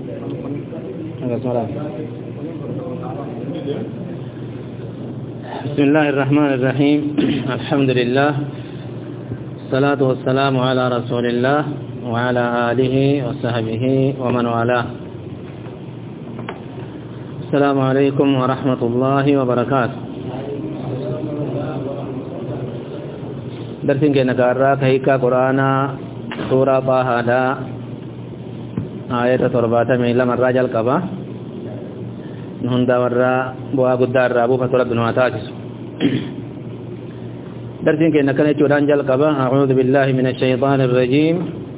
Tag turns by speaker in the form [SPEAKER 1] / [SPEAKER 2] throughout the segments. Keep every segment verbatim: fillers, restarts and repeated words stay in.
[SPEAKER 1] بسم الله الرحمن الرحيم الحمد لله الصلاة والسلام على رسول الله وعلى آله وصحبه ومن والاه. السلام عليكم ورحمة الله وبركاته. درسين كنا كارا كهيكا قرآن سورة باهادا آية ترباتا ميلا مراجع الكبا نهندا ورا بوا قدار رابو فتولى بن واتاجس. درسين كنا كنا جوران جل كبا أعوذ بالله من الشيطان الرجيم.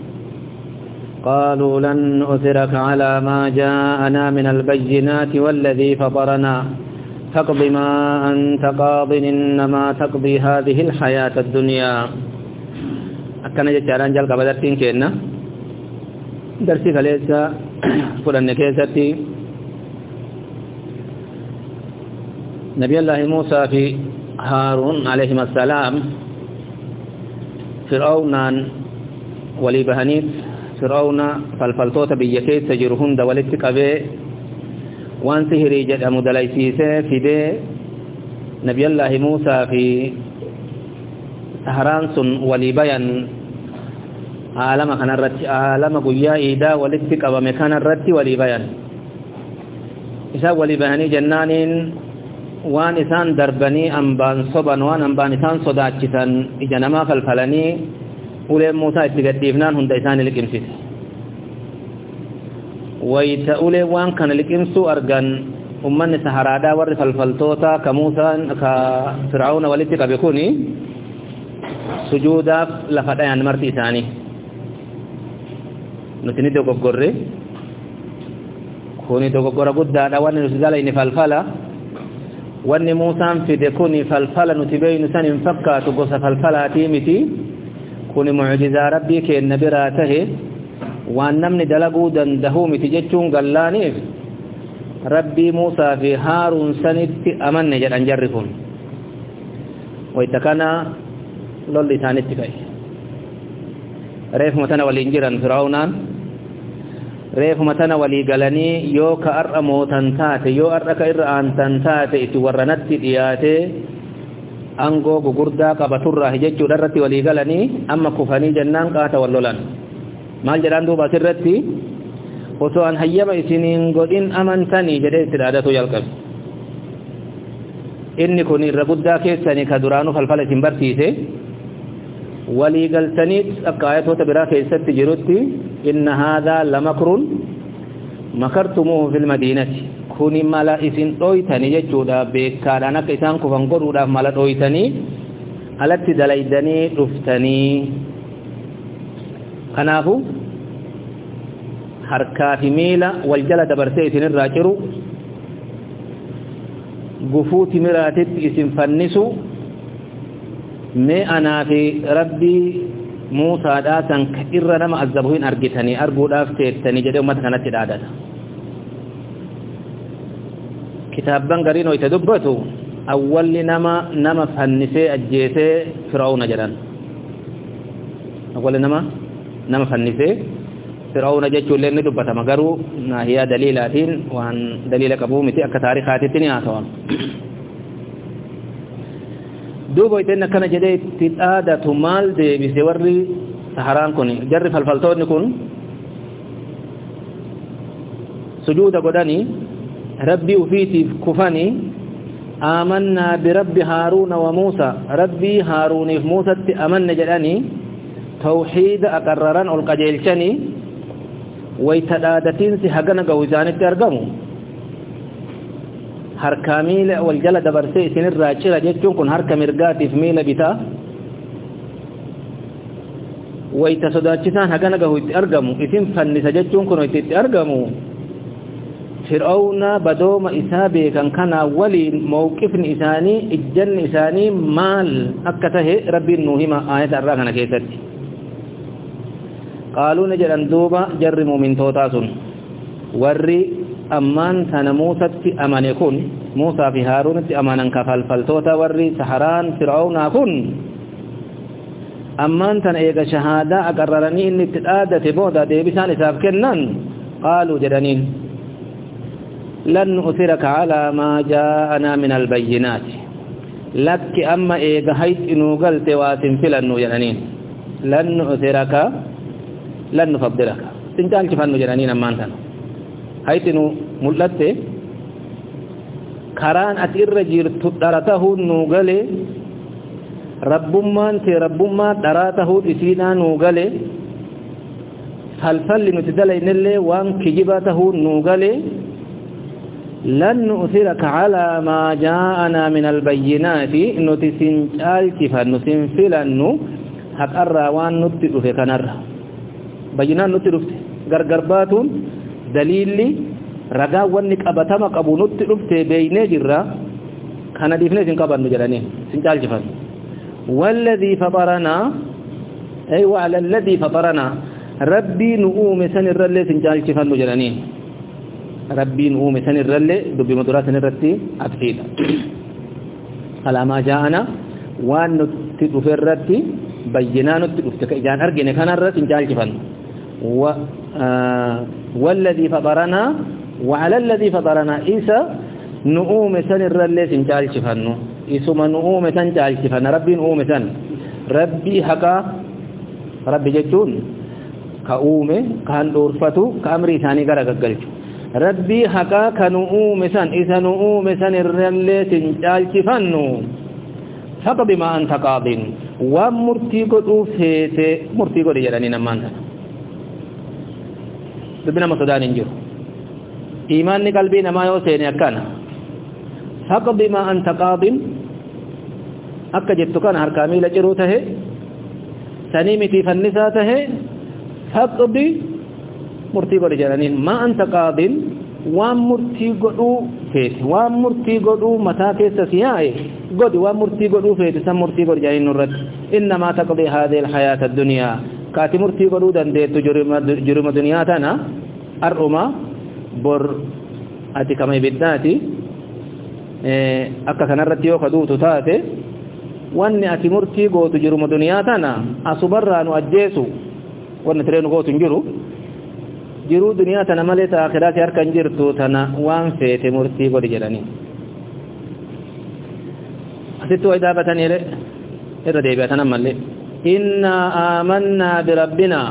[SPEAKER 1] قالوا لن نؤثرك على ما جاءنا من البينات والذي فطرنا فاقض ما أنت قاض إنما تقضي هذه الحياة الدنيا. أكنا جاران جل كبا درسين كنا درسي خليسا فلان كيستي نبي الله موسى في هارون عليهما السلام فرعون ولي بهنيت فرعون فالفلطوت بيكيس تجرهن دولت قبي وان سهري جد مدليسيسه في دي نبي الله موسى في سهران سن ولي بيان عالم كان الرت عالم قيا إيدا ولت قبا مكان الرت ولي بيان إسا ولي بهني جنانين وان إسان دربني أنبان صبا وان أنبان إسان صداچسان إجنما فالفلني أولي موسى اتقديفنان هند إسان لكمسيس ويتا أولي وان كان لكمسو أرغان أمان سهرادا ور فالفلتوتا كموسى كفرعون ولتك بكوني سجودا لفتايان مرتي إساني نتني دوكو قرر كوني دوكو قرر قدادا وان نسجال إني فالفلا وان موسى في دكوني فالفلا نتبين سن فكا تقص فالفلا تيمتي كوني معجزة ربي كي النبي راته وان نمني دلقو دندهومي تججون قلانيف ربي موسى في هارون سنت أمن نجد أنجركم ويتكنا لولي ثاني تكاي ريف متنا والإنجيرا فرعونان ريف متنا ولي قلني يو كأر موتن تاتي يو أرأك إرآن تنتاتي اتورنت دياتي أنغو غغردا قبطرة هججو درتي ولي قلني أما كفاني جنان قاتا واللولان مال جران دوبا سرتي وسوان هيما إسنين قدين أمنتني جدي سرادتو يلقب إني كوني رقودا كيساني كدرانو فالفالة برتيسي ولي قلتنيت أكايت وتبرا كيست جروتي إن هذا لمكر مكرتموه في المدينة كوني مالا إسن أويتني يجودا بكارانك إسان كفن قرودا مالا أويتني ألت دليدني رفتني كنافو حركات ميلا والجلد برسي إسن الراجرو قفوت مراتت إسن فنسو مي أنا في ربي موسى داسن كإر نما أزبوين أرجتني أرجو دافتني جدي أمت كانت العادة كتاب بنغرين ويتدبتو أول نما نما فنسي أجيسي فرعون جران أول نما نما فنسي فرعون جيتشو لين دبتا مغرو هي دليلاتين وان دليل كبومتي أكا تاريخاتي تنياتوان دوبو يتنا كان جدي تتآدة مال دي بسوري سحران كوني جرف الفلطون كون سجود قداني ربي وفيتي كفاني آمنا برب هارون وموسى ربي هارون وموسى أمن جداني توحيد أقرران القجيلشاني ويتآدتين سحقنا قوزاني ترقمو harka miila wal jala dabarsee isinirraa cira jechuun kun harka mirgaatiif miila bitaa wayta sodaachisaan hagana gahu itti argamu isin fannisa jechuun kun itti argamu fir'auna badooma isaa beekan kana waliin mawqifni isaanii ijjanni isaanii maal akka tahe rabbiin nuu hima aayata irraa kana keessatti qaaluuna jedhan duuba jarri muumintootaa sun warri أمان تنا موسى أمانة كن موسى في هارون أمانا كفال فلتوتا وري سحران فرعون كن أمان تنا إيجا شهادة أقررني إني تتآدة بودا دي بسان إساف كنن قالوا جدنين لن نؤثرك على ما جاءنا من البينات لك أما إيغا هيت إنو قلت واتن فلنو جدنين لن نؤثرك لن نفضلك سنجال كفانو جدنين أما أنتنا هيت إنو ملت كران أتئر جيرت درته نوغلي ربما انت ربما دراته إسينا نوغلي فالفل نتدلي نلي وان كجباته نوغلي لن نؤثرك على ما جاءنا من البينات نتسنجال كفا نسنفلن حق الروان نتدل في كنر بينات نتدل في غرغرباتون دليل رغا ونك أبتما قبو نتدل في بيني جرى كان ديفني سنقبل نجراني سنجال كفا والذي فطرنا أي وعلى الذي فطرنا ربي نؤوم سن الرلي سنجال كفا نجراني ربي نؤوم سن الرلي دبي مدرات سن الرتي أبتيد على ما جاءنا وان نتدل في الرتي بينا نتدل في كإجان أرجن كان الرتي سنجال كفا و آه والذي فطرنا وعلى الذي فطرنا إيسا نؤوم سن الرلي سنجال كفا isuma nu'ume san caalchifana rabbiin uume san rabbii haqa rabbi jechuun ka uume ka handhuurfatu ka amri isaanii gara gaggalchu rabbii haqa ka nu'uume san isa nu'uume san irrallee sin caalchifannu haqa bima anta qaadin waan murtii godhuu feete murtii godhe jedhanii namaan sana dubbi nama sodaan hin jiru iimaanni qalbii namaa yoo seene akkana haqa bima anta qaadin akka jettu kana harkaa miila ciruu tahe sanii mitii fannisaa tahe haqbi murtii godhe jedhaniin ma anta qaadin waan murtii godhuu feete waan murtii godhuu mataa keessa siyaa'e godhi waan murtii godhuu feete san murtii godhe jedhaniin nurratti innamaa taqdi haadhihi alhayaata addunyaa kaati murtii godhuu dandeettu jiruma duniyaa tana ar'uma bor ati kama ibiddaati akka kanarratti yoo kaduutu taate wanni ati murtii gootu jiruma duniyaa tana asubarraa nu ajjeesu wanni tiree nu gootu hin jiru jiruu duniyaa tana malee ta akhiraati harka hin jirtu tana waan feete murtii godhi jedhanii asitti way dhaabatanii irra deebi'atan ammallee innaa aamannaa birabbinaa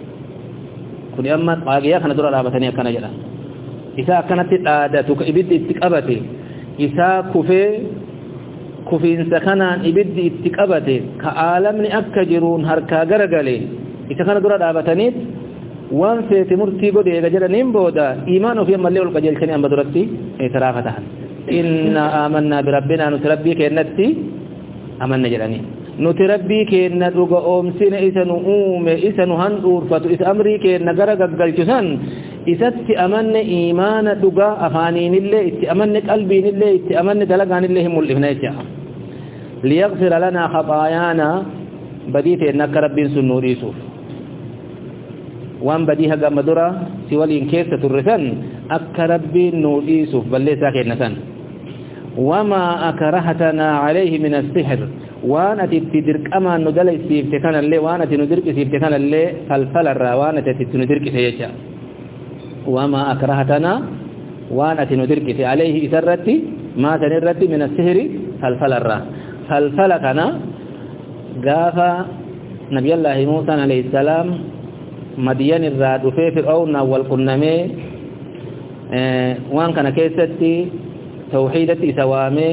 [SPEAKER 1] kuni amma qaagiyaa kana dura dhaabatanii akkana jedhan isaa akkanatti dhaadatu ka ibiddi itti qabate isaa kufee kufiinsa kanaan ibiddi itti qabate ka aalamni akka jiruun harkaa garagale isa kana dura dhaabataniit waan feete murtii godhe eega jedhaniin booda iimaan ofii ammallee ol qajeelchanii amma duratti eetiraafa tahan inna aamannaa birabbinaa nuti rabbii keennatti amanna jedhanii nuti rabbii keenna dhuga oomsine isa nu uume isa nu handhuurfatu isa amrii keenna gara gaggalchu san isatti amanne iimaana dhugaa afaaniinillee itti amanne qalbiinillee itti amanne dalagaanillee hin mul'ifne jecha liyaghfira lanaa khataayaanaa badii ta'en akka rabbiin sun nuu dhiisuuf waan badii haga amma dura si waliin keessa turre san akka rabbiin nuu dhiisuuf balleessaa kenna san wamaa akrahatanaa calayhi min assixr waan ati itti dirqamaan nu dalaysiifte kanallee waan ati nu dirqisiifte kanallee falfalarraa waan ati itti nu dirqise jecha وما أكرهتنا وأنا تندرك عليه إسرتي ما تنرتي من السهر فالفل الرا فالفل كان قاف نبي الله موسى عليه السلام مدين الراد في فرعون والقنمي اه وان كان كيستي توحيدتي سوامي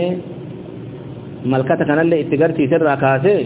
[SPEAKER 1] ملكتك كان اللي اتقرتي سر كاسي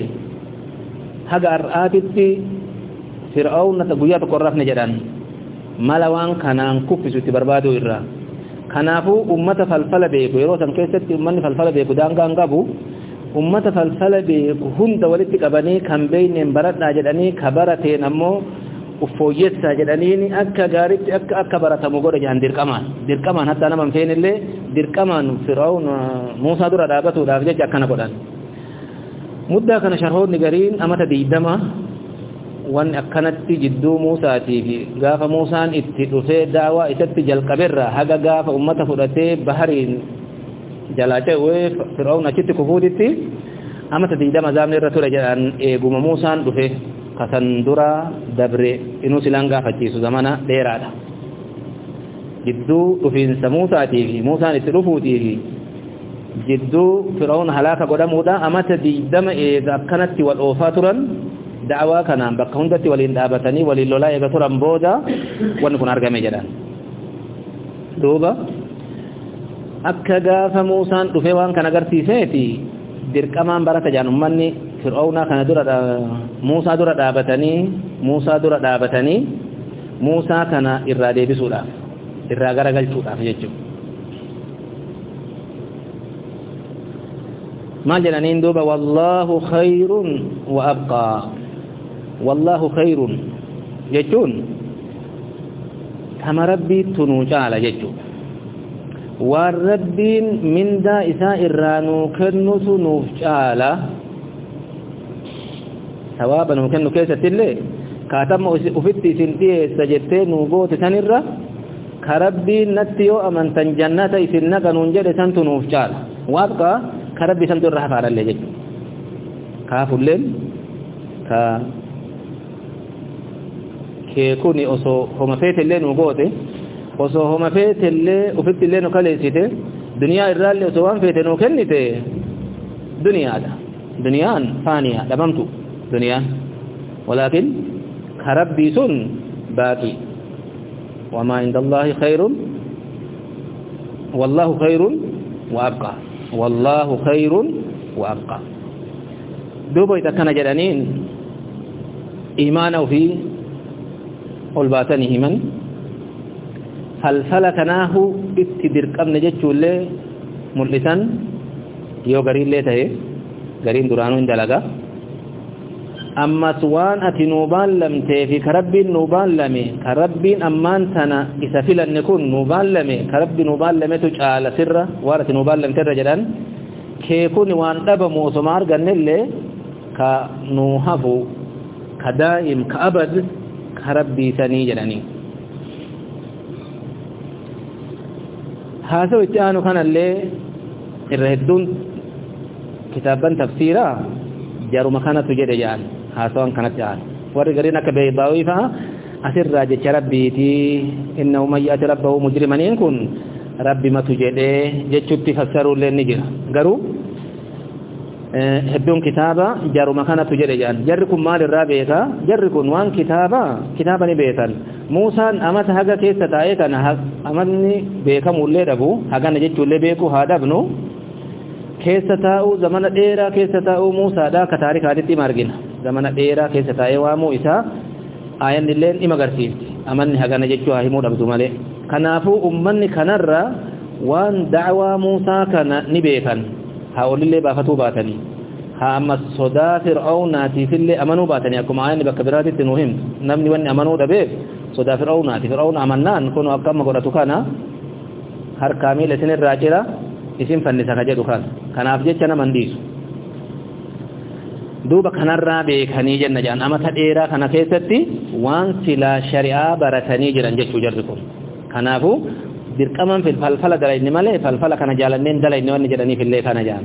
[SPEAKER 1] حق أرآتتي فرعون تقويات قرفنا جدان malawaan kanaan kuffisutti barbaadu irraa kanaafuu ummata falfala beeku yeroo san keessatti ummanni falfala beeku daangaan qabu ummata falfala beeku hunda walitti qabanii kan beeyneen baradhaa jedhanii ka barateen ammoo uffooyyessaa jedhaniin akka gaaritti akka akka baratamu godha jahan dirqamaan dirqamaan hatta nama hin feenillee dirqamaan fir'aun Muusaa dura dhaabatuudhaaf jecha akkana godhan muddaa kana sharhoonni gariin amata diidama wan akkanatti jidduu Muusaatii fi gaafa Muusaan itti dhufee daawaa isatti jalqaberra haga gaafa ummata fudhatee bahariin jalaa ce'ee fir'aun achitti kufuutitti amata diidama zaamne irra ture jedhan eeguma Muusaan dhufe kasan dura dabre inuu silaan gaafachiisu zamana dheeraadha جدو دفين موسى تيفي موسى نتلفو تيفي جدو فرعون هلاك قدمودا أمت ديدم إذا كانت والأوفاترا دعوة كان بقهندة والإندابتني وللولا يغترا بودا ونكون أرقم جدا دوبا akka gaafa Muusaan dhufee waan kana agarsiiseeti dirqamaan barata jaan ummanni Fir'auna kana dura Muusaa dura dhaabatanii Muusaa dura dhaabatanii Muusaa kana irraa deebisuudhaaf irraa garagalchuudhaaf jechuudha maal jedhaniin duuba wallahu khayrun wa abqaa wallahu khayrun jechuun kama rabbiitu nuu caala jechuudha والربين من دا إساء الرانو كنس نفجالا ثوابا وكنو كيسة اللي كاتم أفتي سنتيه سجدتين وقوت تنرى كربين نتيو أمن تنجنات إسنك ننجد سنتو نفجالا وابقى كربي سنتو الرحف على اللي جد كافو الليل كا كيكوني أصو هم فيت الليل وقوته osoo homa feetellee ufittillee nu kaleessite duniyaa irraallee osoo waan feete nu kennite duniyaadha duniyaan faaniya dhabamtu duniyaan walaakin ka rabbii sun baaqi wamaa inda allaahi khayrun wallaahu khayrun wa abqa wallaahu khayrun wa abqa duuba ita akkana jedhaniin iimaana ufii ol baatanii himan falfala kanaahu itti dirqamne jechuullee mul'isan yoo gariillee ta'e gariin duraanuu hin dalaga ammas waan ati nuu baallamtee fi ka rabbiin nuu baallame ka rabbiin ammaan tana isa filanne kun nuu baallame ka rabbi nuu baallametu caala sirra waan ati nuu baallamteerra jedhan kee kun waan dhabamu osoma argannellee ka nuu hafu ka daa'im ka abad ka rabbii sanii jedhanii هذا وجهانو كان اللي الرهدون كتابا تفسيرا جارو مكانة تجد جان هذا كانت جان ورغرينا كبيباوي فا أسر راجة ربيتي إنه من يأتي ربه مجرما يكون ربي ما تجد جتشت تفسروا للنجر قروا هدون كتابا جارو مكانة تجد جان جركم مال الرابيتا جركم وان كتابا كتابا نبيتا موسى أمت هذا كيس تايك أنا أمني بيكم ولا دبو هذا نجت ولا بيكو هذا بنو كيس تاو زمان ديرا كيس تاو موسى دا كتاريخ هذه تمارجين زمان ديرا كيس تايو وامو إسا آيان اللين إما غرسيل أمني هذا نجت وهاي مود أبدو ماله كنافو أمني كنرة وان دعوة موسى كان نبيكن هؤلاء اللي بافتوا باتني ها أما الصدا فرعون ناتي في اللي أمنوا باتني أكم آيان بكبرات التنوهم نمني واني أمنوا دبيك soda fir'auna ti fir'auna amannaan kono akkama godhatu kana har kaamil isin irraajira isin fannisa ka jedhu kan kanaaf jecha naman diisu duuba kanarraa beekanii jenna jaan amata dheeraa kana keessatti waan sila shari'aa baratanii jiran jechuu jarri kun kanaafu dirqaman fil falfala dalayni malee falfala kana jaalanneen dalayni wanni jedhaniif illee kana jaan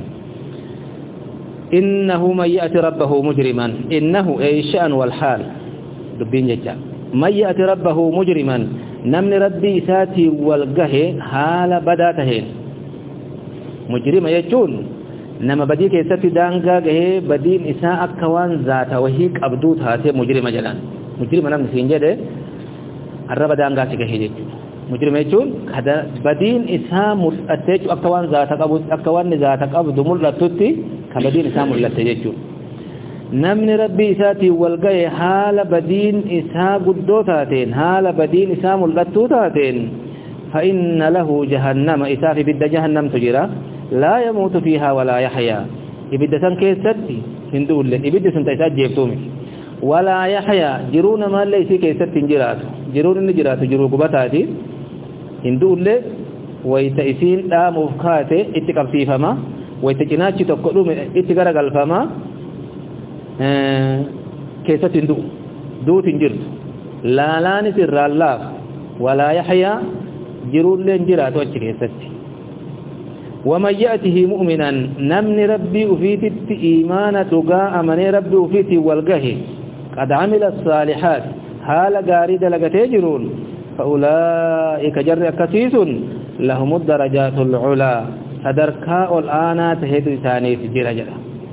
[SPEAKER 1] innahu man ya'ti rabbahu mujriman innahu ay sha'an wal hal dubbiin jecha من يأتي ربه مجرما نمن ربي ساتي والقه حال بداتهين مجرم يجون نما بديك يساتي دانقا قه بدين إساء أكوان ذات وهيك أبدوت هاتي مجرم جلان مجرم نمن سينجده الرب دانقا سيكه جيج مجرم يجون هذا بدين إساء مرأتيج أكوان ذات أكوان ذات أبدو ملتوتي كبدين إساء ملتيجون namni rabbii isaatii walgaye haala badiin isaa guddoo taateen haala badiin isaa mul'attuu taateen fa inna lahu jahannama isaaf ibidda jahannamtu jira laa yamuutu fiihaa walaa yaxyaa ibidda san keessatti hin duulle ibiddi sun ta isaa jeeftuumi walaa yaxyaa jiruu namaallee isii keessatti hin jiraatu jiruun inni jiraatu jiruu gubataati hin duulle wayta isiin dhaamuuf kaate itti qabsiifama wayta cinaachi tokko dhume itti garagalfama keessatti hin du'u duuti hin jirtu laalaanis irraan laaf walaa yaxyaa jiruullee hin jiraatu achi keessatti waman ya'tihi mu'minan namni rabbii ufiititti iimaana dhugaa amanee rabbii ufiitii walgahe qad camila asaalihaat haala gaarii dalagatee jiruun فأولئك جر أكسيس لهم الدرجات العلا صدركاء الآن تهد ثاني في جرجة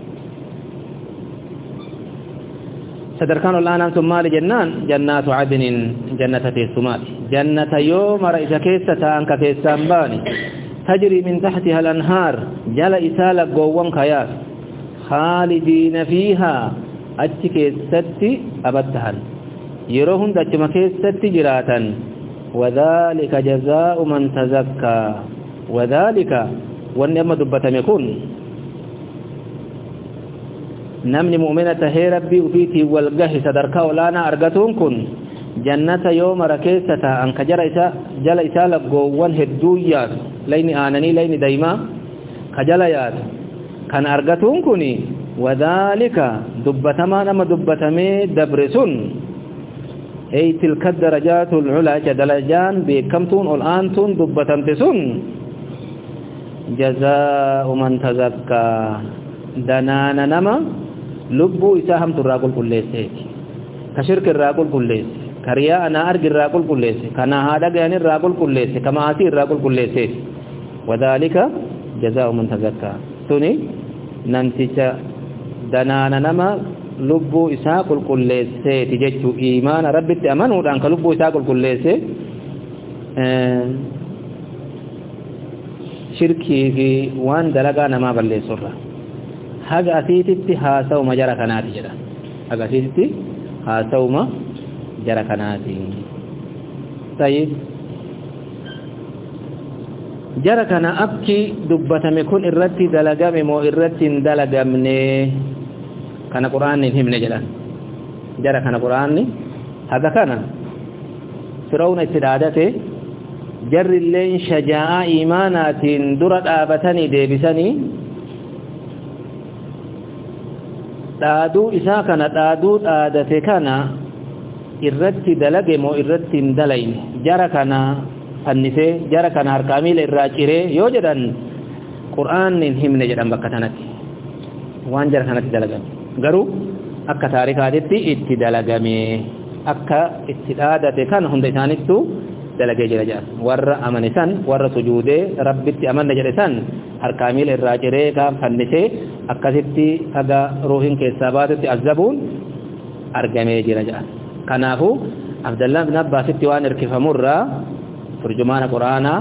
[SPEAKER 1] صدركان الآن ثم لجنان جنات عدن جنة تيسمات جنة يوم رئيس كيسة أنك كيسان تجري من تحتها الأنهار جل إسالة قوان خيار خالدين فيها أتكيست أبتها يروهن دجم كيست جراتا وذلك جزاء من تزكى وذلك وانما دبتم يكون نمني مؤمنة هي ربي وفيتي والقه صدركا ولانا أرغتون كن جنة يوم ركيسة أنك جل إسالة قوان هدويات لين آنني لين دايما خجليات كان أرغتون كني وذلك دبتما نما دبتمي دبرسون أي تلك الدرجات العلا جدلجان بكمتون والآنتون دبتمتسون جزاء من تزكى دنانا نما لبو إساهم تراقل كليسيك كشرك الراقل كليس كرياء أنا أرق الراقل كليس كنا هذا يعني الراقل كليس كما آتي الراقل كليسيك وذلك جزاء من تزكى سوني نمتش دنانا نما لبو إساقل كليسي تججو إيمان ربي تأمنوا لأنك لبو إساقل كليسي آه شركي في وان دلقا نما بلي سرة haga asiititti haasawuma jara kanaati jedha haga asiititti haasawuma jara kanaati tayyib jara kana akki dubbatame kun irratti dalagame moo irratti hin dalagamne kana quraanni himne jedhan jara kana quraanni haga kana firawna itti dhaadate jarri illeen shajaa'a iimaanaatiin dura dhaabatanii deebisanii dhaaduu isaa kana dhaaduu dhaadate kana irratti dalage moo irratti hin dalayne jara kana fannise jara kana harkaamiila irraa ciree yoo jedhan qur'aanni himne jedhan bakka tanatti waan jara kanatti dalagame garuu akka taarikaatitti itti dalagame akka itti dhaadate kana hunda isaanittu dalagee jira jedhan warra amane san warra sujuudee rabbitti amanne jedhe san harkaamiila irraa ciree kan fannise akkasitti haga ruuhin keessaa baatetti azabuun argamee jira jedhan kanaafu Abdullah ibn Abbasitti waan irkifamurraa turjumaana quraanaa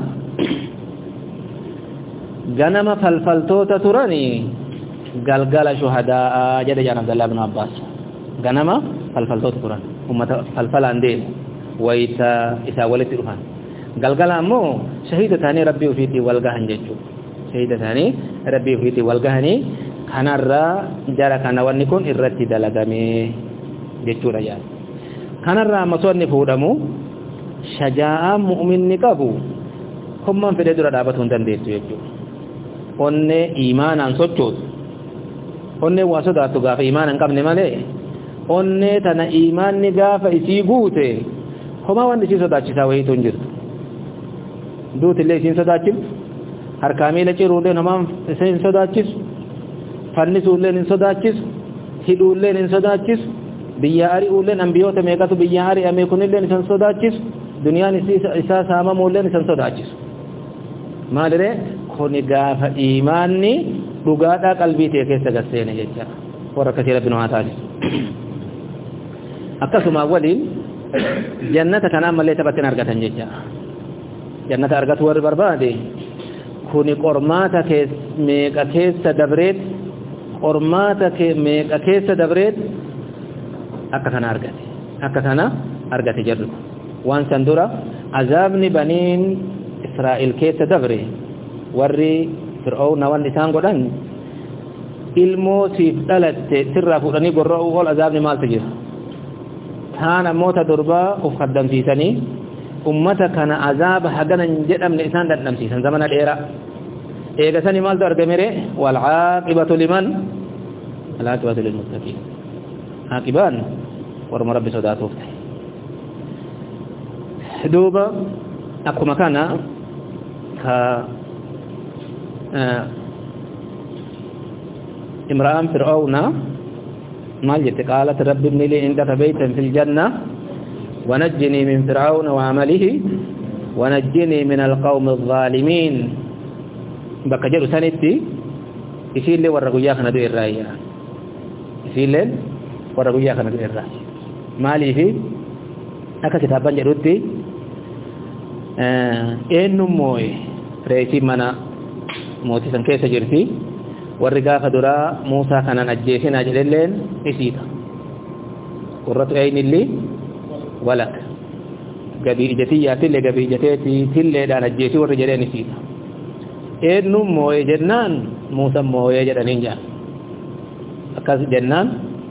[SPEAKER 1] ganama falfaltoota turanii galgala shuhadaa jedhe jedhan Abdullah ibn Abbas ganama falfaltoota turan ummata falfalaan deemu wayita isaa walitti dhufan galgala ammoo shahiida taanii rabbii ofiitii walgahan jechuudha shahiida taanii rabbii ofiitii walgahanii kanarraa jara kana wanni kun irratti dalagamee jechuudha yaa kanarraa ammasonni fuudhamu shajaa'aan mu'minni qabu hummaan fedhee dura dhaabatuu hin dandeessu jechuudha onnee iimaanaan sochootu onnee waa sodaattu gaafa iimaana hin qabne malee onnee tana iimaanni gaafa isii guute homaa wanni isii sodaachisaa wayiitu hin jirtu duutillee isiin sodaachiftu harkaamiila ciruulleen homaan isa hin sodaachisu fannisuulleen hin sodaachisu hidhuulleen hin sodaachisu biyya ari'uulleen ambiyoota meeqatu biyya ari'ame kunilleen isan sodaachisu duniyaan isaa saamamuulleen isan sodaachisu maaliree kuni gaafa iimaanni dhugaadhaa qalbii ta'e keessa gasseene jecha warra akkasii rabbi nu haa taasisu akkasuma waliin jannata kanaan malee taphattiin argatan jecha jannata argatu warri barbaade kuni qormaata meeqa keessa dabreet qormaata meeqa keessa dabreet akka kana argate akka kana argate jirru waan san dura azaabni baniin Israa'il keessa dabre warri fir'auna wan isaan godhan ilmoo siif dhalatte sirraa fuudhanii gorra'uu ol azaabni maaltu jira taan ammoota durbaa uf qaddamsiisanii ummata kana azaaba haganan jedhamne isaan dadhamsiisan zamana dheeraa eegasanii maaltu argamere wal aaqibatu liman al aaqibatu lil muttaqiin aqibaan warma rabbi sodaatuuf duuba akkuma kana ka imra'an fir'auna maal jette qaalat rabbi ibni li indaka baytan fil janna ونجني من فرعون وعمله ونجني من القوم الظالمين بكجر سنتي يسيل لي ورغويا كنا دو الرايا يسيل لي ورغويا كنا دو الرايا مالي في aka kitaban jedhutti eenyu mooy reetii mana mootii san keessa jirti warri gaafa duraa Muusaa kanan ajjeesinaa jedhelleen isiidha qurratu aynilli walak gabii ijatiyyaatille gabii ijateetilleedhaan ajjeesii warri jedheen isiidha eenyu mooye jennaan Muusaa mooyee jedhaniin jaan akkas jennaan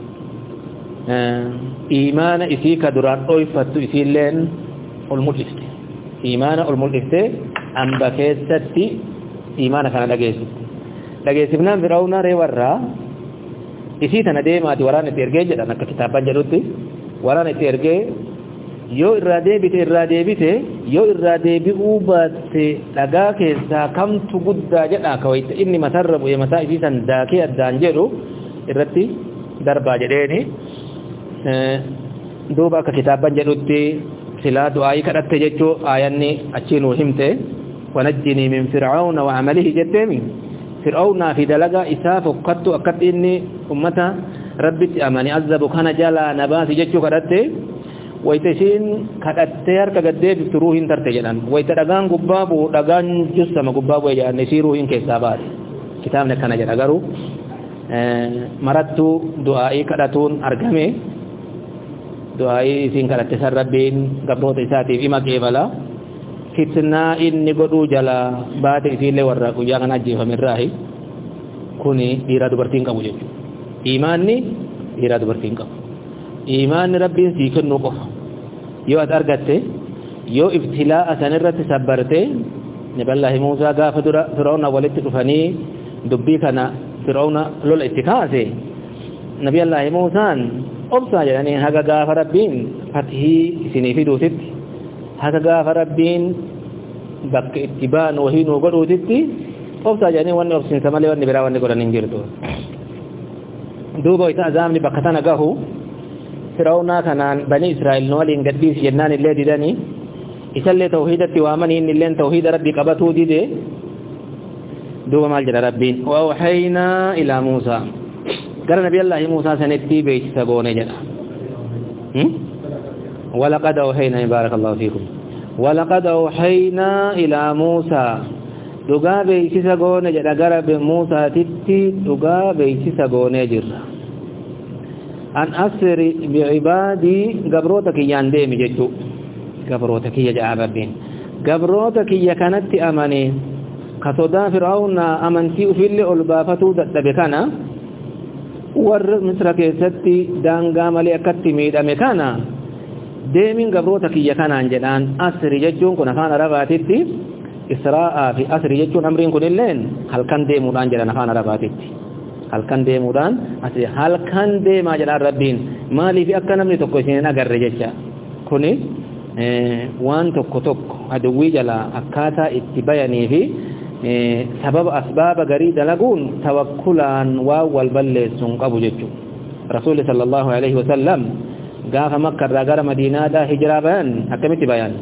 [SPEAKER 1] إيمان إسيك دران أويفت إسيلين الملئفت إيمان الملئفت أم بكيست إيمان كان لقيست لقيسبنا فرعون ريورا إسيتنا ديمات ورانا تيرجي جدنا كتابا جلوتي ورانا تيرجي يو إرادي بيت إرادي بيت يو إرادي بيوبات لقا كيسا كم تقود جدنا كويت إني مسرب ويمسا إسيسا داكي الدانجرو إرادي دربا جديني دوبا كتابا جلوتي سلا دعائي كدت جچو آياني اچينو همته ونجني من فرعون وعمله جتمي فرعون في دلغا اساف قد اكد اني امتا ربي اماني عذب كان جلا نباس جچو كدت ويتشين كدت يار كغدي بتروهين ترتجدان ويتدغان غبابو دغان جسم غبابو يا نسيروهين كيسابات كتابنا كان جدغرو مرتو دعائي كدتون ارغمه doai isin kadate sarabin gabroota isaatiif ima qeebala fitnaa inni godhuu jala baate isiillee warra guyyaa kana ajjeefamirraahi kuni dhiiraa dubartiin qabu jechuudha imaanni dhiiraa dubartiin qabu imaanni rabbiin sii kennuu qofa yoo ati argatte yoo ibtilaa'a sanirratti sabbarte nabiyallaahi Muusaa gaafa dura Fir'auna walitti dhufanii dubbii kana Fir'auna lola itti kaase nabiyallaahi Muusaan obsa jedhanii haga gaafa rabbiin fatihii isinii fiduutitti haga gaafa rabbiin bakka itti baan wahii nuu godhuutitti obsa jedhanii wanni obsinsa malee wanni biraa wanni godhan hin jirtu duuba isa azaabni bakka tana gahu Fir'aunaa kanaan bani Israa'el nu waliin gadhiisi jennaan illee didanii isallee tawhiidatti waamanii inni illeen tawhiida rabbii qabatuu dide duuba maal jedha rabbiin wa awhaynaa ilaa Muusaa قال نبي الله موسى سنتي بيت سغونه جدا ولقد اوحينا بارك الله فيكم ولقد اوحينا الى موسى دغا بيت سغونه جدا غرب موسى تتي دغا بيت سغونه جرا ان اسر بعبادي غبروتك ياندي مجتو غبروتك يا جابين غبروتك يا كانت اماني كسودا فرعون امنتي في البافتو دبكنا warra misra keessatti daangaa malee akkatti miidhame kana deemin gabroota kiyya kanaan jedhaan asri jechuun kun afaan arabaatitti israa'aa fi asri jechuun amriin kun illeen halkan deemuudhaan jedhan afaan arabaatitti halkan deemuudhaan asri halkan deemaa jedhaan rabbiin maaliif akka namni tokko isin agarre jecha kuni waan tokko tokko aduwwii jala akkaataa itti bayanii fi سبب أسباب غريب دلقون توكلا واول بلسون قبو ججو رسول صلى الله عليه وسلم قاف مكة راقر مدينة دا هجرة بيان حكمت بيان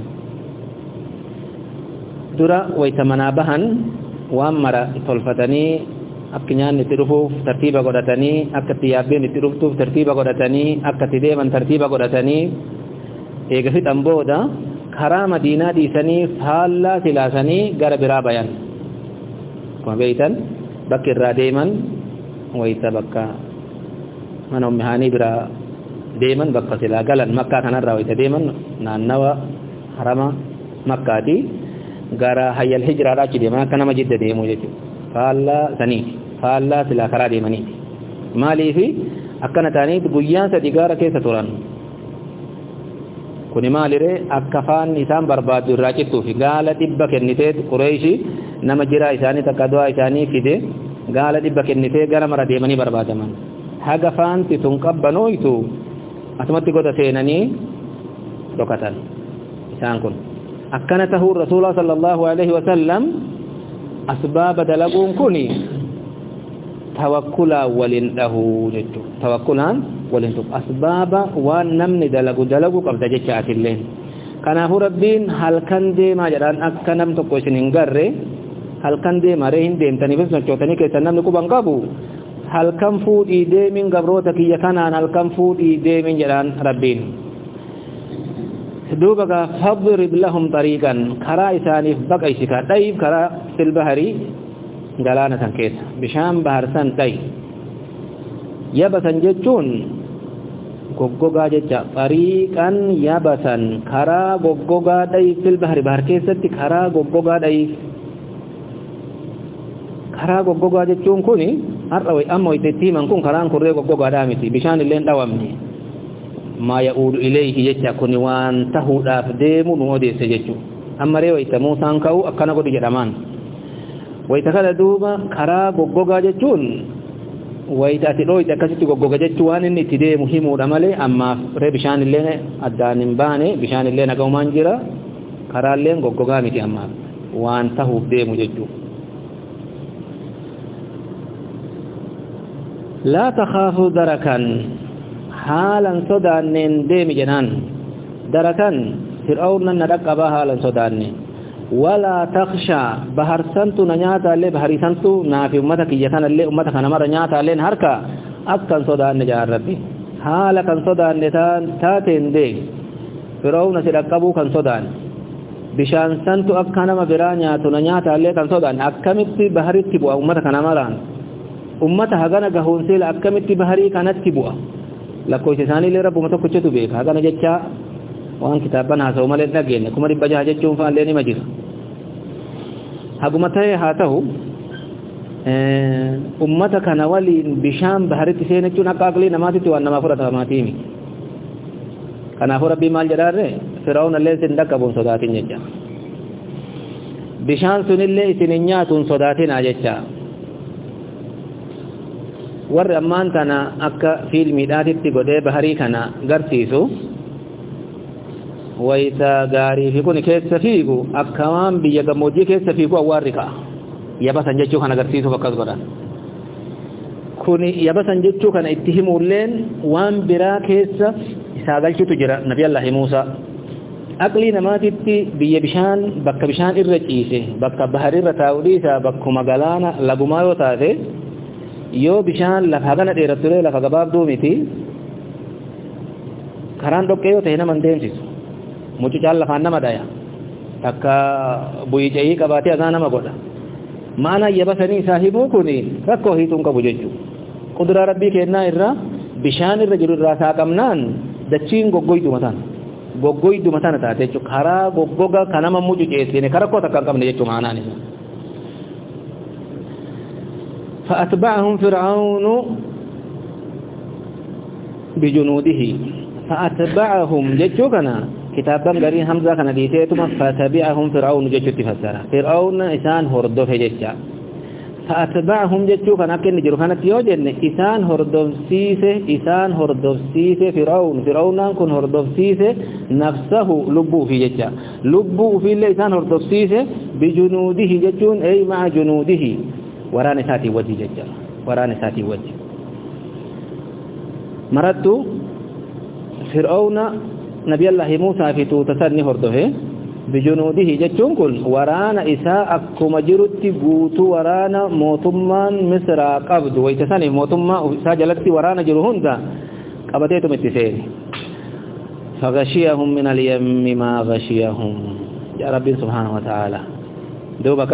[SPEAKER 1] درا ويتمنابهن وامر طلفتني أكنيان نترفوف ترتيبا قدتني أكتيابين نترفتوف ترتيبا قدتني أكتديما ترتيبا قدتني إيقفت أنبودا كرا مدينة دي سني فهالا سلاسني غرب رابيان بيتن بكر راديمن ويتا بكا من امهاني برا ديمن بكا سلا غلن مكه كان راويتا ديمن نانوا حرم مكه دي غرا حي الهجره راچ ديما كان مجد ديمو جچو فالله سني فالله سلا خرا ديمني مالي في اكنا تاني غيان سديغار كيس توران kuni maalire akkafaan isaan barbaadu irraa cittuu fi gaala dhibba kennitee Qurayshi nama jira isaanii takka du'a isaanii fide gaala dhibba kennitee gara mara deemanii barbaadaman haga faanti tun qabbanooytu asumatti goda seenanii dhokatan isaan kun akkana tahuu rasuula sallallahu alaihi wasallam asbaaba dalaguun kuni tawakkula walin dhahu jechuudha tawakkulaan ولنتو أسباب ونمن دلقو دلقو قبض جتشات اللين كنافو ربين هل كان دي ما جران أكا نم تقوشن انقر هل كان دي مرهن ديم تاني بس نشوتني كيسا نم نكو بانقابو هل كان فود إيدي من قبروتك يكنان هل كان فود إيدي من جران ربين دوبك فضرب لهم طريقا كرا إساني بقى إشكا طيب كرا في البحري جلانة كيس بشام بحر سن طيب يبسا جتون غوغوغا جتا طريقا يبسا كرا غوغوغا طيب في البحر بحر كيست كرا غوغوغا طيب كرا غوغوغا جتون كوني أروي أمو يتتيما كون كران كوري غوغوغا دامتي بشان اللين دوامني ما يقول إليه جتا كوني وان تهو داف ديمو نودي سجتو أما ريو يتمو سانكو أكنا قد جرمان ويتكال دوبا كرا غوغوغا جتون ويتاتي لو يتكسيتي غوغوغا جتوان إني تدي مهمو رمالي أما ري بشان اللين أدانين باني بشان اللين أقومان جرا كرا اللين غوغوغا ميتي أما وان تهو ديمو جتو لا تخافوا دركا حالا صدانين ديم جنان دركا فرعون ندقبا حالا صدانين ولا تخشى بحر سنتو نياتا اللي بحري سنتو نافي امتك يكان اللي امتك نمر نياتا اللي هركا اكن صدان جار ربي حالا كان صدان تاتين دي فرعون سدقبو كان صدان بشان سنتو اكنما برانياتو نياتا اللي كان صدان اكمتي بحري تبو امتك نمران ummata hagana gahoonsee akkamitti baharii kanatti bu'a lakkoofsa isaanii illee rabbu mata kochetu beeka hagana jecha waan kitaaban haasa'u malee dhageenne kuma dhibba jaha jechuun faallee nima jira haguma ta'e haa ta'u ummata kana waliin bishaan baharitti seenachuun akka aqlii namaatitti waan namaa fudhatamaati miti kanaafuu rabbii maal jedhaarre firaa'uun illee isin dhaqqabuun sodaatin jecha bishaan sunillee isin hin nyaatuun sodaatinaa jecha warri ammaan tana akka fiilmiidhaatitti godhee baharii kana garsiisu wayita gaarii fi kun keessa fiigu akka waan biyya gammoojjii keessa fiigu awwaarri ka'a yabasan jechuu kana agarsiisuuf akkas godhan kun yabasan jechuu kana itti himuulleen waan biraa keessa isaa galchutu jira nabi allahi muusaa aqlii namaatitti biyya bishaan bakka bishaan irra ciise bakka baharirra taa'u dhiisa bakkuma galaana lagumaa yoo taate yoo bishaan lafa hagana dheeratture lafa gabaabduu miti karaan dhoqqee yoo ta'e nama hin deemsisu mucucaan lafaan nama dhaya akka buyicayii qabaatee asaa nama godha maana yabasanii isaa himuu kun rakkoo hiituun qabu jechuu quduraa rabbii kennaa irraa bishaan irra jiru irraa saaqamnaan dachiin goggoyduma tana goggoyduma tana taate jechuu karaa goggoga kanama mucuceessine karakkoo takka hin qabne jechuu maanaan isaa فأتبعهم فرعون بجنوده فأتبعهم جتوكنا كتابا غري حمزة كان ديتيتما فتبعهم فرعون جتو تفسر فرعون إسان هردوف جتشا فأتبعهم جتوكنا كن جروحنا تيوجن إسان هردوف سيسه إسان هردوف سيسه فرعون فرعون كن هردوف سيسه نفسه لبو في جتشا لبو في اللي إسان هردوف سيسه بجنوده جتون أي مع جنوده وراني ساتي وجه ججا وراني ساتي وجه مرت فرعون نبي الله موسى في توتسني هرده بجنوده جچون كل ورانا إساء أكما جرت بوتو ورانا موتمان مصر قبض ويتساني موتما ساجلت ورانا جرهن دا قبضيتم اتسين فغشيهم من اليم ما غشيهم يا رب سبحانه وتعالى دوبك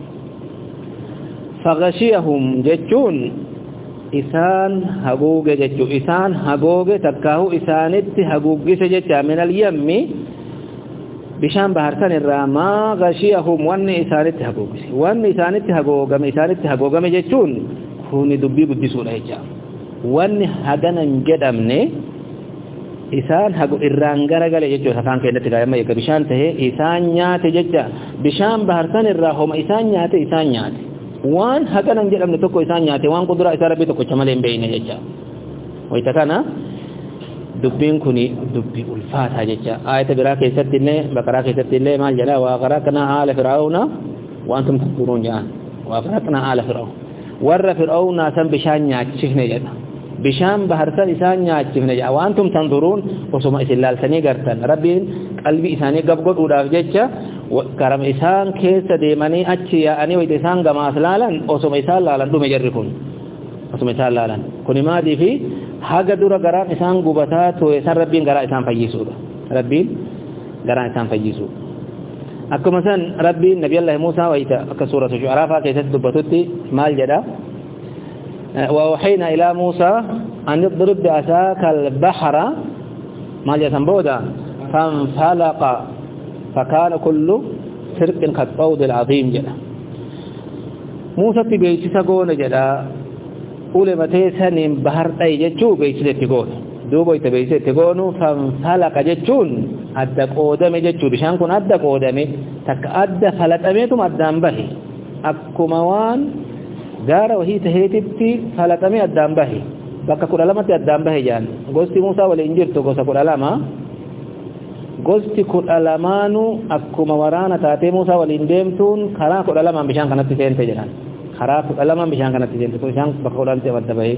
[SPEAKER 1] فغشيهم جچون إسان حقوق جچو إسان حقوق تكاهو إسانت حقوق سجچا من اليم بشان بحرسان الراما غشيهم وان إسانت حقوق وان إسانت حقوق إسانت حقوق جچون خوني دبي قدسو لهجا وان حقنا جدمني إسان حقوق الرانغارة غالي جچو سفان كينت غايما يكا بشان تهي إسان نيات جچا بشان بحرسان الراهم إسان نيات إسان نيات وان حقنا جدمني تكو إسان نيات وان قدرة إسان ربي تكو چمالين بيني جچا ويتكانا دبين كوني دبي الفاتحة جدا آية برا كيست الله بقرا كيست الله ما جلا وغرقنا آل فرعون وأنتم تذكرون جان وغرقنا آل فرعون ور فرعون سن بشان ياتشهن جدا bishaan baharsan isaan nyaachifne jedha wa antum tanzuruun osuma isin laaltanii gartan rabbiin qalbii isaanii gabgodhuudhaaf jecha karam isaan keessa deemanii achi yaa'anii wayita isaan gamaas laalan osuma isaan laalan dhume jarri kun osuma isaan laalan kuni maadii fi haga dura garaan isaan gubataa too'e san rabbiin garaa isaan fayyisuudha rabbiin garaa isaan fayyisuudha akkuma san rabbiin nabiyallahu Muusaa wayita akka suuratu Shu'araa keessatti dubbatutti maal jedha وأوحينا إلى موسى أن يضرب بعصاك البحر ما جاء سنبودا فانفلق فكان كل فرق كالطود العظيم جدا موسى بيجي سقون جدا أولي متيسن بحر تيجتشو بيجي تقول دوبو يتبيجي تقول فانفلق جتشون أدى قودمي جتشو بشان كون أدى قودمي تك أدى فلت أميتم أدى به أكموان gaara wahii taheetitti falaxamee addaan bahe bakka kudha lamatti addaan bahe jaan gosti Muusaa waliin jirtu gosa kudha lama gosti kudha lamaanu akkuma waraana taatee Muusaa waliin deemtuun karaa kudha lamaan bishaan kanatti seente jedhan karaa kudha lamaan bishaan kanatti seente bishaan bakka kudhanitti adda bahe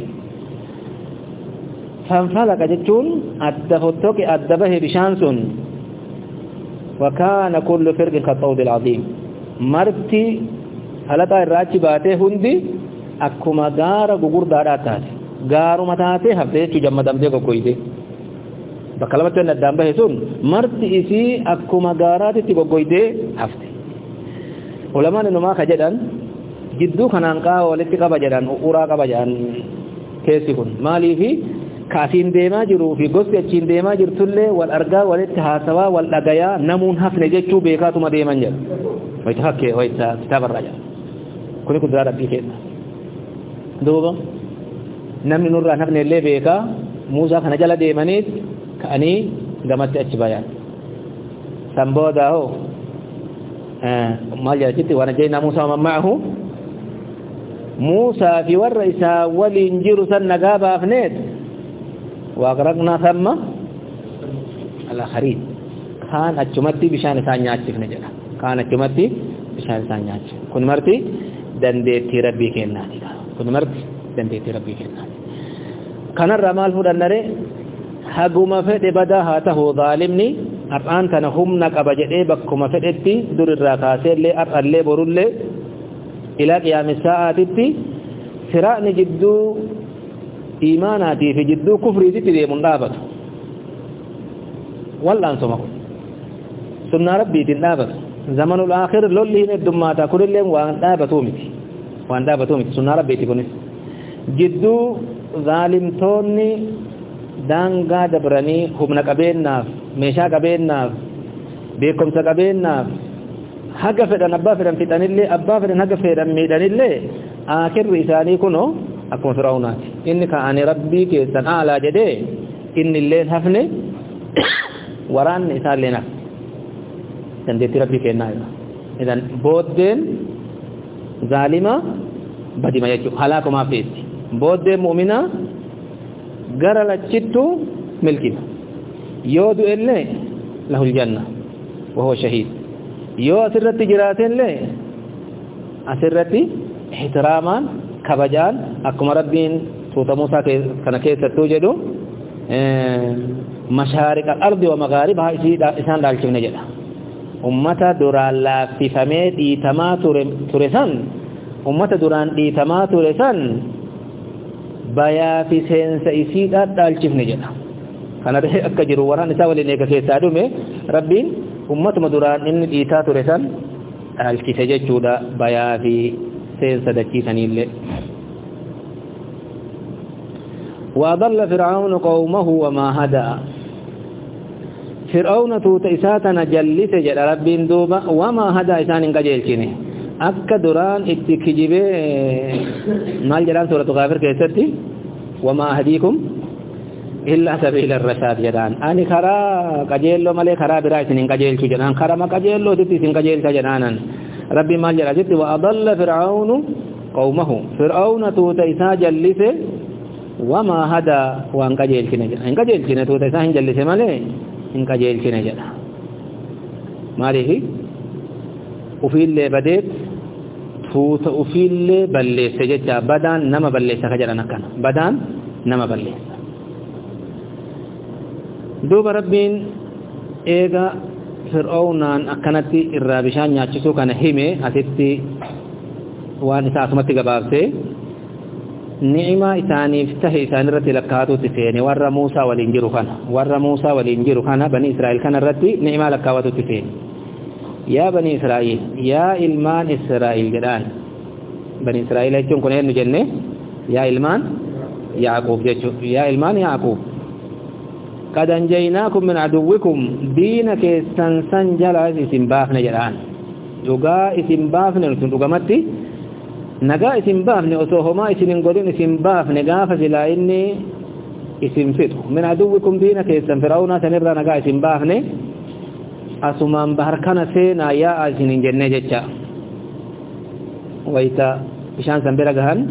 [SPEAKER 1] fanfalaqa jechuun adda fottoqe adda bahe bishaan sun وكان كل فرق كالطود العظيم مرتي halataa irraachi baatee hundi akkuma gaara gugurdaadhaa taate gaaruma taatee haftee jechuu jammadamtee goggoyte bakka lamatti addaan bahe sun marti isii akkuma gaaraatitti goggoytee hafte ulamaan inumaa ka jedhan jidduu kanaan qaa walitti qaba jedhan uraa qaba jedhan keessi kun maaliifi kaasiin deemaa jiruu fi gosti achiin deemaa jirtullee wal argaa walitti haasawaa wal dhagayaa namuun hafne jechuu beekaatuma deeman jedha wayita hakkee wayita kitaabarraa jedha kuni kuduraa rabbii kenna duuba namni nurraa nafne illee beeka Muusaa kana jala deemaniit ka'anii gamatti achi bayan san booda hoo maal jedhachitti waan ajaynaa Muusaa man ma'ahu Muusaa fi warra isaa waliin jiru san nagaa baafneet waaqraqnaa thamma al-akhariin kaan achumatti bishaan isaan nyaachifne jedha kaan achumatti bishaan isaan nyaachifne kun marti dandeettii rabbii kennaati kun marti dandeettii rabbii kennaati kanarraa maal fudhannare haguma fedhe badaa haa ta'u zaalimni har'aan tana humna qaba jedhee bakkuma fedhetti durirraa kaaseellee har'allee borullee ilaa qiyaamis saa'aatitti siraa'ni jidduu iimaanaatii fi jidduu kufriititti deemuun dhaabatu wal'aansoma kun sunnaa rabbiitiin dhaabatu zamanul aakhir lolli hin heddummaata kunillee waan dhaabatuu miti waan dhaabatuu miti sunnaa rabbiiti kunis jidduu zaalimtoonni daangaa dabranii humna qabeennaaf meeshaa qabeennaaf beekumsa qabeennaaf haga fedhan abbaa fedhan fixanillee abbaa fedhan haga fedhan miidhanillee aakhirri isaanii kunoo akkuma fir'aunaati inni ka'anii rabbii keessan aalaa jedhee inni illee hafne waraanni isaallee hafne dandeettii rabbii kennaa jira idan booddeen zaalima badima jechuudha halaakumaaf ta'etti booddeen mu'minaa gara lachittu milkima yoo du'ellee lahul janna wa huwa shahiid yoo asirratti jiraatenlee asirratti ihtiraamaan kabajaan akkuma rabbiin suuta Muusaa kana keessattuu jedhu mashaariqa al-ardi wa maghaaribahaa isaan dhaalchifne jedha ummata duraan laaffifamee dhiitamaa ture ture san ummata duraan dhiitamaa ture san bayaa fi seensa isiidhaa dhaalchifne jedha kana akka jiru waraan isaa waliin eega keessaa dhume rabbiin ummatuma duraan inni dhiitaa ture san dhaalchise jechuudha bayaa fi seensa dachiisaniillee وأضل فرعون قومه وما هدى فرعون توت إساتنا جلس جل رب دوبا وما هدى إسان قجلتني أكا دران اتكجبه مال جلان سورة غافر كيستي وما هديكم إلا سبيل الرشاد جدان أني خرا قجلو ملي خرا براي سنين قجلتو جدان خرا ما قجلو تتي سن قجلتا جدانا ربي مال جلال وأضل فرعون قومه فرعون توت إسا جلس وما هذا وان قجيل كنجا ان قجيل كنه تو تسان جلسه مالي ان قجيل كنجا مالي وفيل بدت فوت وفيل بلس جتا بدان نما بلس خجرنا كان بدان nama balleessa duuba rabbiin eega fir'aawnaan akkanatti irraa bishaan nyaachisuu kana hime asitti waan isaa asumatti gabaabsee ni'ima isaaniif tahe isaan irratti lakkaa'atutti seene warra Muusaa waliin jiru kana warra Muusaa waliin jiru kana bani Israa'el kana irratti ni'ima lakkaa'atutti seene yaa bani Israa'el yaa ilmaan Israa'el jedhaan bani Israa'el jechuun kun eenyu jenne yaa ilmaan Yaaqoob jechuun yaa ilmaan Yaaqoob qad anjaynaakum min aduwwikum diina keessan san jalaa isin baafne jedhaan dhugaa isin baafne sun dhugamatti nagaa isin baafne osoo homaa isin hin godhin isin baafne gaafa silaa inni isin fixu min aduwwikum diina keessan fir'aawnaa sanirraa nagaa isin baafne asumaan bahar kana seenaa yaa isin hin jenne jecha wayta bishaan san bira gahan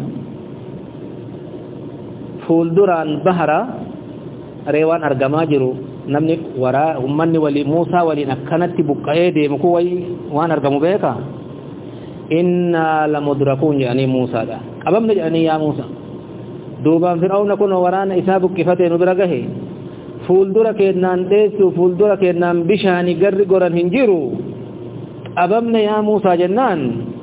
[SPEAKER 1] fuulduraan bahara reewaan argamaa jiru namni waraa ummanni walii Muusaa waliin akkanatti buqqa'ee deemu kun wayi waan argamu beeka inna lamudrakuun jedhanii Muusaadha qabamne jedhanii yaa Muusaa duubaan fir'aawna kun waraana isaa buqqifatee nu bira gahe fuuldura keennaan dheessu fuuldura keennaan bishaanii garri goran hin jiru qabamne yaa Muusaa jennaan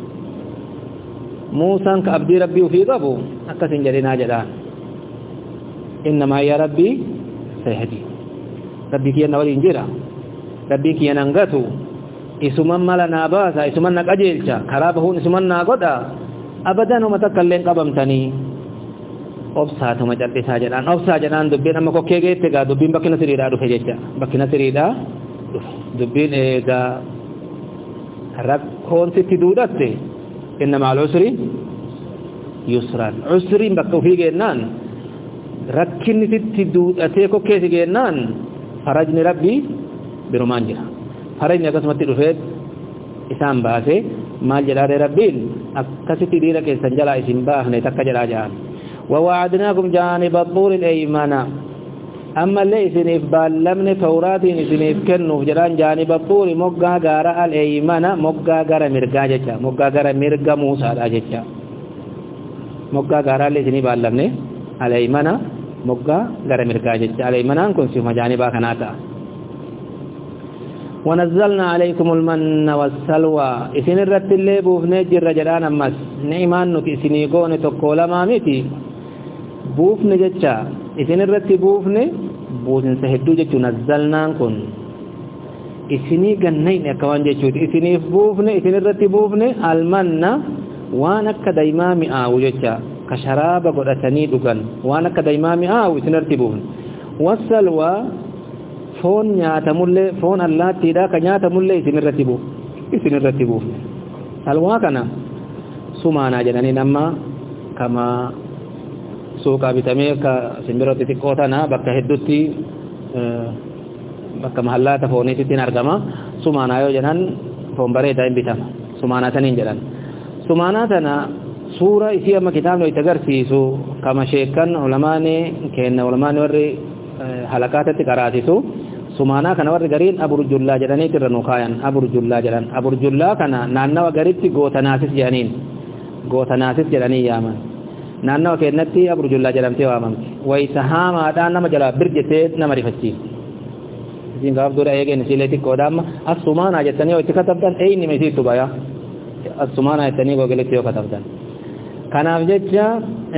[SPEAKER 1] Muusaan ka abdii rabbii ufii qabu akkasin jedhinaa jedhaan innamaa yaa rabbii sayhadi rabbii kiyyanna waliin jira rabbii kiyyan hangatu isuman mala naa baasa isuman na qajeelcha karaa bahuun isuman naa godha abadanuma takka illeen qabamtanii obsaatuma callisaa jedhaan obsaa jedhaan dubbiin amma kokkee geette egaa dubbiin bakkina siriidhaa dhufe jecha bakkina siriidhaa dhufe dubbiin eegaa rakkoon sitti duudhatte inna ma'al usri yusran usriin bakka ufii geennaan rakkinni sitti duudhatee kokkee si geennaan farajni rabbii birumaan jira farajni akkasumatti dhufee isaan baasee maal jedhaadhe rabbiin akkasitti dhiira keessan jalaa isin baafne takka jedhaa jedhan ووعدناكم جانب الطور الأيمن أما اللي إسنف باللمن توراتين إسنف كنوف جران جانب الطور مقا غارة الأيمن مقا غارة مرقا جتا مقا غارة مرقا موسى جتا مقا غارة اللي إسنف باللمن الأيمن مقا غارة مرقا جتا الأيمن أنكم سيما جانبا كناتا ونزلنا عليكم المن والسلوى إسن الرت اللي بوفني جر جران أمس نعمان نك إسني قون تقول مامتي بوفن جتشا إسن الرت بوفن بوفن سهدو جتشو نزلنا كن إسني قنين أكوان جتشو إسني بوفن إسن الرت بوفن المن وانك دايمامي آو جتشا كشراب قد أتني دقن وانك دايمامي آو إسن الرت بوفن والسلوى foon nyaatamullee foon allaattiidha ka nyaatamullee isin irratti buuf isin irratti buuf salwaa kana sumaanaa jedhanii nama kama suuqaa bitamee ka simbiroo xixiqqoo tana bakka heddutti bakka mahallaata fooniitti argama sumaanaa yoo jedhan foon bareedaa hin bitama sumaanaa taniin jedhan sumaanaa tana suura isii amma kitaabni itti agarsiisu kama sheekan ulamaani kenna ulamaani warri halakaatatti qaraasisu sumaanaa kana warri gariin aburjullaa jedhanii irra nu kaayan aburjullaa jedhan aburjullaa kana naannawa garitti gootanaasis jedhaniin gootanaasis jedhanii yaaman naannawa kennatti aburjullaa jedhamtee waamamti wayita haamaadhaan nama jalaa birjetee nama rifachiifti isin gaaf dura eegeen isiilee xiqqoodha amma as sumaanaa jettanii yoo itti katabdan eenyuma isiitu baya as sumaanaa jettanii googelitti yoo katabdan kanaaf jecha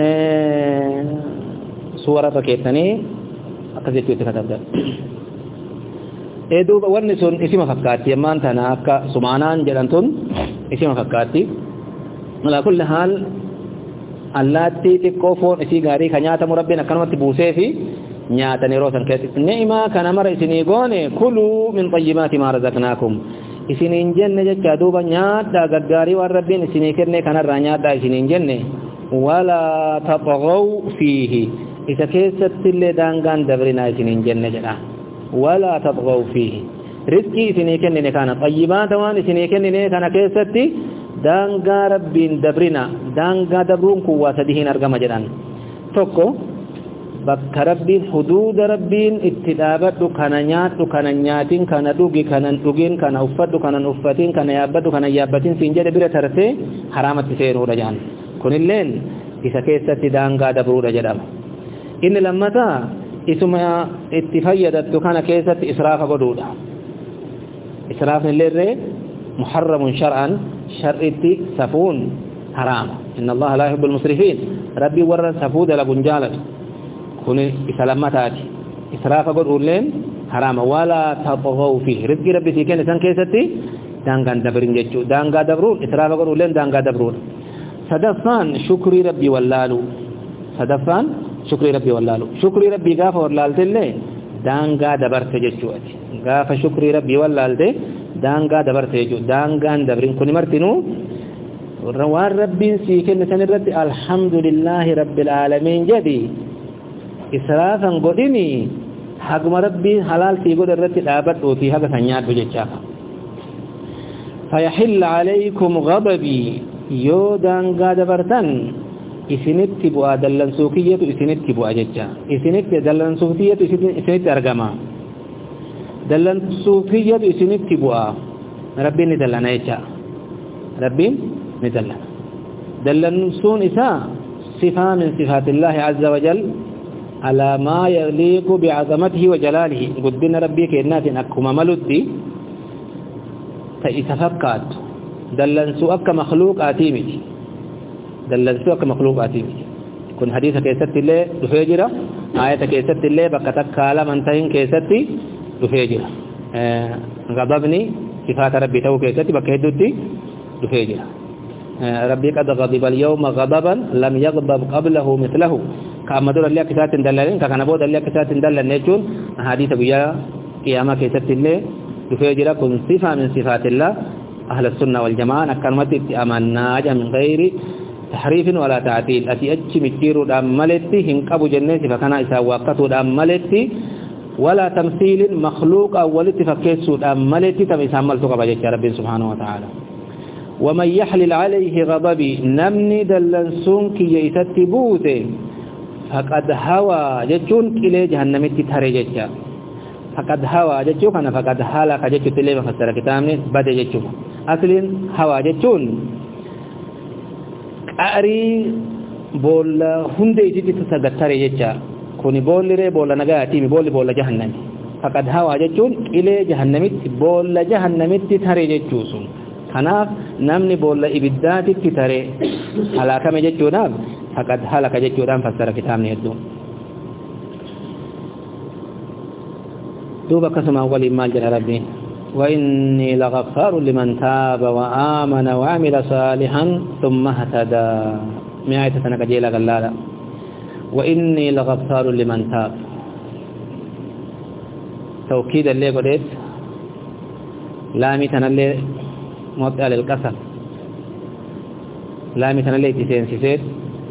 [SPEAKER 1] suura fakkeessanii akkasitti itti katabdan eeduuba wanni sun isima fakkaatti ammaan tana akka sumaanaan jedhamtun isima fakkaatti ala kulli haal allaattii xiqqoo foon isii gaarii ka nyaatamu rabbiin akkanumatti buusee fi nyaatan yeroo san keessatti ni'imaa kana mara isinii goone kuluu min xayyibaati maa razaqnaakum isiniin jenne jecha duuba nyaadhaa gaggaarii waan rabbiin isinii kenne kanarraa nyaadhaa isiniin jenne walaa taxagaw fiihi isa keessatti illee daangaan dabrinaa isiniin jenne jedha walaa taxagaw fiihi rizqii isinii kennine kana xayyibaata waan isinii kennine kana keessatti daangaa rabbiin dabrina daangaa dabruun kun waa sadihiin argama jedhan tokko bakka rabbiin huduuda rabbiin itti dhaabadhu kana nyaadhu kana nyaatin kana dhugi kana dhugin kana uffadhu kana uffatin kana yaabbadhu kana yaabbatin siin jedhe bira tartee haraamatti seenuudha jedhan kunilleen isa keessatti daangaa dabruudha jedhama إن لما تا اسم اتفيدت كان كيسة إسراف قدودا إسراف اللي محرم شرعا شرعتي سفون حرام إن الله لا يحب المسرفين ربي ورى سفود لبنجالة كوني إسلامتاتي إسراف قدولين حرام ولا تطغوا فيه رزق ربي سيكين إسان كيستي دانغا دبرين جيجو دانغا دبرون إسراف قدولين دانغا دبرون صدفان شكري ربي واللالو صدفان شكري ربي واللالو شكري ربي غافة واللالت اللي دانغا دبرت جيجو غافة شكري ربي واللالت دانغا دبرت جيجو دانغا دبرين كوني مرتنو روان ربي سيكين سنرد الحمد لله رب العالمين جدي إسرافا قدني حقم ربي حلال سيقول الرد الآبت وفي هذا سنيات بجيشاك فيحل عليكم غضبي يودان قاد برتن إسنت بوا دلن سوكية إسنت بوا جيشا إسنت دلن سوكية إسنت أرقما دلن سوكية إسنت بوا ربي ندلن ايشا ربي ندلن دلن سون إساء صفة من صفات الله عز وجل على ما يليق بعظمته وجلاله قدنا ربي كإنات أكما ملدي فإتفقات دلن سوءك مخلوق آتيمي دلن سوءك مخلوق آتيمي كن حديث كيست الله دفجرة آية كيست الله بكتك كالا منتهين كيست دفجرة آه غضبني صفات ربي تو كيست بكهدتي دفجرة آه ربي قد غضب اليوم غضبا لم يغضب قبله مثله كما دور الله كسات دلالين كما بود الله كسات دلال نجون حديث بيا قيامه كيست الله دفجرة كن صفة من صفات الله أهل السنة والجماعة كلمة أمنا من غير تحريف ولا تعطيل أتي أجي مكير داملتي هنقب جنة فكان إسا وقته داملتي ولا تمثيل مخلوق أولتي فكيسو داملتي تميسا عملتك بجيك رب سبحانه وتعالى ومن يحلل عليه غضبي نمني دلنسونك يتتبوته فقد هوى جتون إلي جهنمتي تهري جيك فقد هوى جتون أنا فقد هالك جتون تلي مفسر كتابني بدي جتون أصل هوى جتون أري بول هندي جدي تسجتري جتة كوني بول ري بول نجاتي بول بول جهنم فقد هوا جتون إلى جهنمت بول جهنمت تثري جتوسون خناف نمني بول إبدات تثري على كم جتونا فقد هلك جتونا فسر كتاب نيدو دوبا قسم أول ما جل ربي وإني لغفار لمن تاب وآمن وعمل صالحا ثم اهتدى مئة سنة جيلة قلالة وإني لغفار لمن تاب توكيد اللي قلت لامي تنالي موطئ للقسم لامي تنالي تسين سيسيت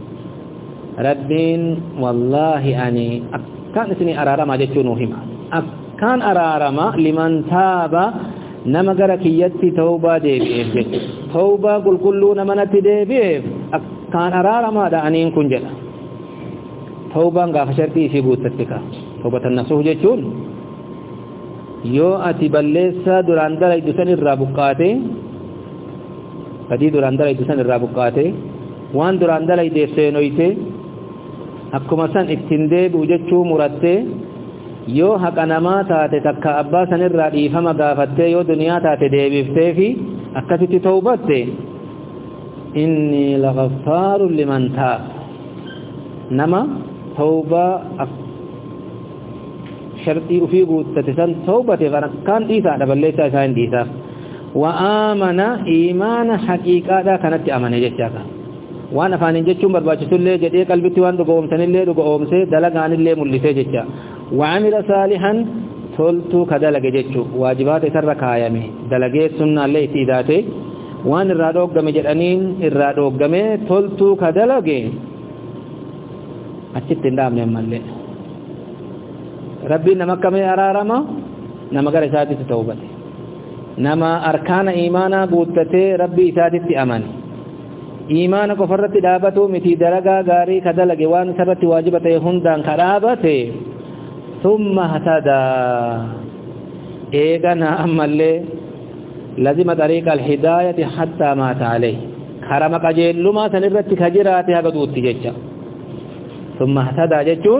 [SPEAKER 1] ربين والله أني أكان اسمي أرارا ما جتشو نوهما كان أرارما لمن تاب نما غركيتي توبة ديبئ توبة قل كلو نمنت ديبئ كان أرارما دعنين كنجل توبة غاف شرطي سيبوت تتكا توبة النسوح جيشون يو أتي بلسا دران دلائي دسان الرابقاتي فدي دران دلائي دسان الرابقاتي وان دران دلائي ديسينويتي أكما سان اتنديب وجيشو مرتي yoo haqa namaa taate takka abbaa sanirraa dhiifama gaafattee yoo duniyaa taate deebiftee fi akkasitti tawbatte inni laghaffaarun liman taab nama tawbaa shartii ufii guuttate san tawbate kan dhiisaa dhaballeessaa isaa hin dhiisaaf wa aamana iimaana haqiiqaadhaa kanatti amane jechaaka waan afaaniin jechuun barbaachisullee jedhee qalbitti waan dhugoomsanillee dhugoomsee dalagaanillee mul'isee jecha وعمل صالحا تلتو كدلق جيتشو واجبات سر كايمي دلقيت سنة اللي اتداته وان الرادوق دمي جرانين الرادوق دمي تلتو كدلق أشت اندام نعم اللي ربي نمك مي أرارما نمك رساتي توبتي نما أركان إيمانا قوتتي ربي إساتي أمان إيمانا كفرت دابتو متي دلقا غاري كدلق وان سرت واجبتي هندان كرابتي ثم اهتدى ايغنا امله لازم طريق الهدايه حتى مات عليه حرم قجل ما سنرت كجرات هغدوت جچا ثم اهتدى جتون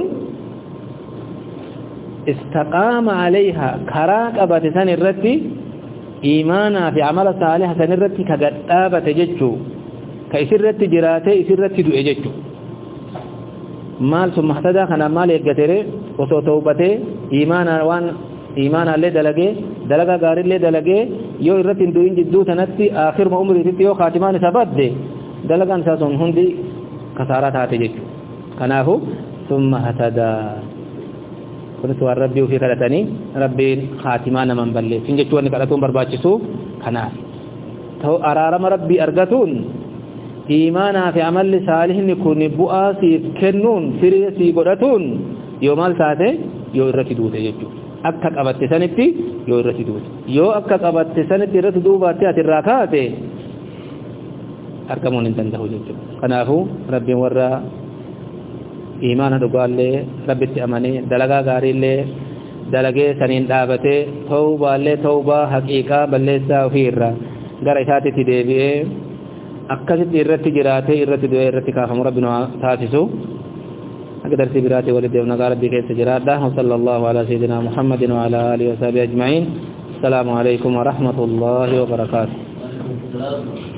[SPEAKER 1] استقام عليها كراك أبت سن الرتي إيمانا في عمل صالح سن الرتي كقدابة جتو كيسر رتي جراتي يسر رتي دو جتو مال ثم اهتدى كان مال يقتره وصو توبته إيمانا وان إيمانا اللي دلقه دلقه غار اللي دلقه يو الرتي دوين جدو تنتي آخر ما عمري تتيو خاتمان سبت دي دلقه انساسون هندي كسارات هاتي جتو كنافو ثم اهتدى كنت ربي في كلتني ربي خاتمان من بلي سنجتوا ان كلتون برباچسو كناف تو ارارم ربي ارغتون ایمانا في عمل صالح نكون بؤاسي كنون فريسي غدتون يومال ساته يو رتي دوته يجو akka qabatte sanitti yoo irratti duute yoo akka qabatte sanitti irratti duubaatti ati irraa kaate argamuun hin danda'u jechuudha kanaafuu rabbiin warra iimaana dhugaallee rabbitti amanee dalagaa gaariillee dalagee saniin dhaabatee tawbaallee tawbaa haqiiqaa balleessaa ofiirra gara isaatitti deebi'ee akkasitti irratti jiraatee irratti du'ee irratti kaafamu rabbi nu taasisu أقدر سبراتي ولدي ونقال ربي كيف سجراته وصلى الله على سيدنا محمد وعلى آله وصحبه أجمعين السلام عليكم ورحمة الله وبركاته